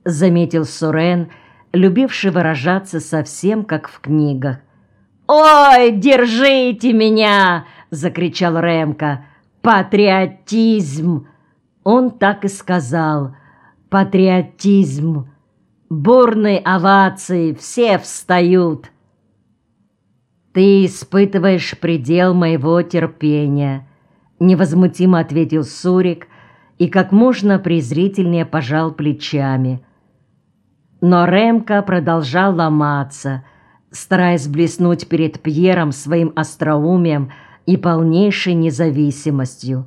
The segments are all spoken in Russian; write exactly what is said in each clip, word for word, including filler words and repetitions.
заметил Сурен, любивший выражаться совсем как в книгах. «Ой, держите меня!» — закричал Ремка. «Патриотизм!» Он так и сказал. «Патриотизм!» Бурные овации, все встают. «Ты испытываешь предел моего терпения», — невозмутимо ответил Сурик и как можно презрительнее пожал плечами. Но Ремка продолжал ломаться, стараясь блеснуть перед Пьером своим остроумием и полнейшей независимостью.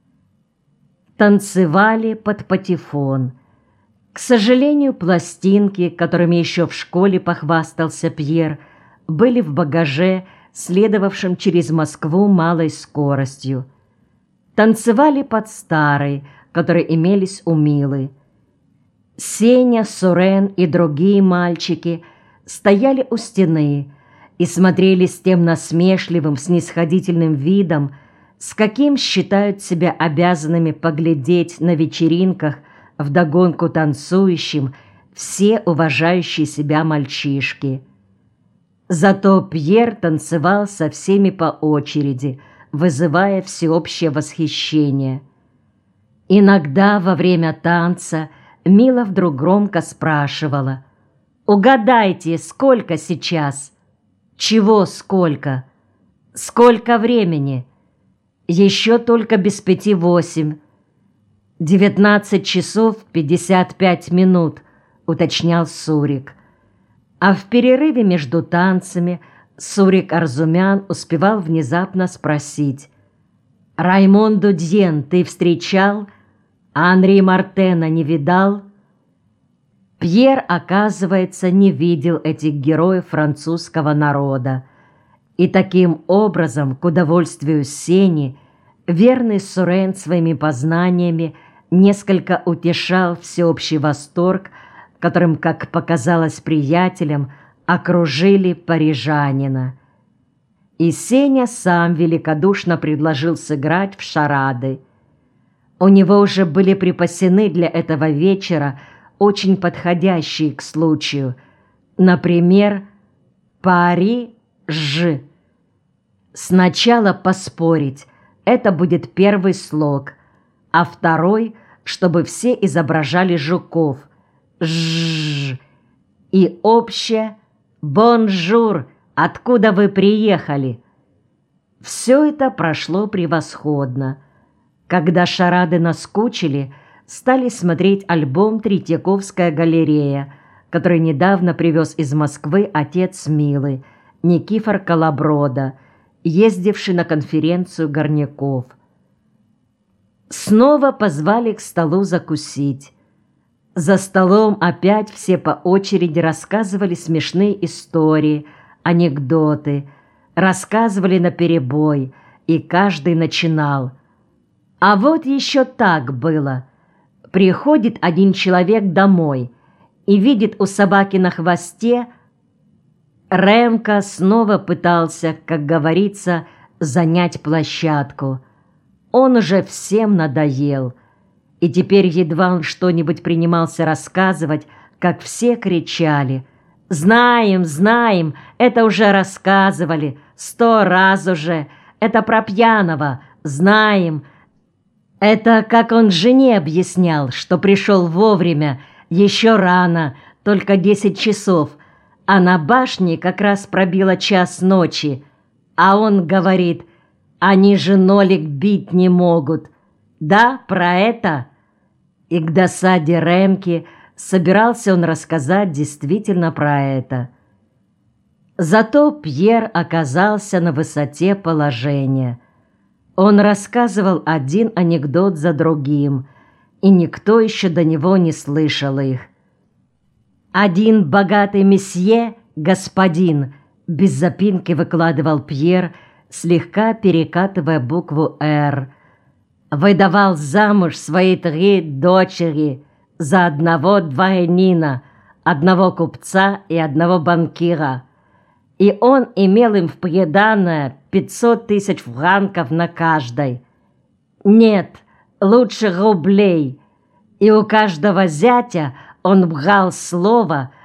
Танцевали под патефон. К сожалению, пластинки, которыми еще в школе похвастался Пьер, были в багаже, следовавшем через Москву малой скоростью. Танцевали под старой, которые имелись у Милы. Сеня, Сурен и другие мальчики стояли у стены и смотрели с тем насмешливым, снисходительным видом, с каким считают себя обязанными поглядеть на вечеринках вдогонку танцующим все уважающие себя мальчишки. Зато Пьер танцевал со всеми по очереди, вызывая всеобщее восхищение. Иногда во время танца Мила вдруг громко спрашивала: «Угадайте, сколько сейчас?» «Чего сколько?» «Сколько времени?» «Еще только без пяти восемь». «Девятнадцать часов пятьдесят пять минут», — уточнял Сурик. А в перерыве между танцами Сурик Арзумян успевал внезапно спросить: «Раймонду Дьен ты встречал? А Анри Мартена не видал?» Пьер, оказывается, не видел этих героев французского народа. И таким образом, к удовольствию Сени, верный Сурен своими познаниями несколько утешал всеобщий восторг, которым, как показалось приятелям, окружили парижанина. И Сеня сам великодушно предложил сыграть в шарады. У него уже были припасены для этого вечера очень подходящие к случаю. Например, «Пари-ж». Сначала поспорить, это будет первый слог, а второй, чтобы все изображали жуков. «Ж». И общее «Бонжур», откуда вы приехали? Все это прошло превосходно. Когда шарады наскучили, стали смотреть альбом «Третьяковская галерея», который недавно привез из Москвы отец Милы, Никифор Колоброда, ездивший на конференцию горняков. Снова позвали к столу закусить. За столом опять все по очереди рассказывали смешные истории, анекдоты, рассказывали наперебой, и каждый начинал. А вот еще так было. Приходит один человек домой и видит у собаки на хвосте. Ремка снова пытался, как говорится, занять площадку. Он уже всем надоел. И теперь едва он что-нибудь принимался рассказывать, как все кричали: «Знаем, знаем, это уже рассказывали, сто раз уже, это про пьяного, знаем». Это как он жене объяснял, что пришел вовремя, еще рано, только десять часов, а на башне как раз пробило час ночи, а он говорит: «Они же нолик бить не могут». Да, про это? И к досаде Ремки собирался он рассказать действительно про это. Зато Пьер оказался на высоте положения. Он рассказывал один анекдот за другим, и никто еще до него не слышал их. Один богатый месье, господин, без запинки выкладывал Пьер, слегка перекатывая букву «Р», выдавал замуж свои три дочери за одного дворянина, одного купца и одного банкира. И он имел им в приданое пятьсот тысяч франков на каждой. Нет, лучше рублей. И у каждого зятя Он бгал слово,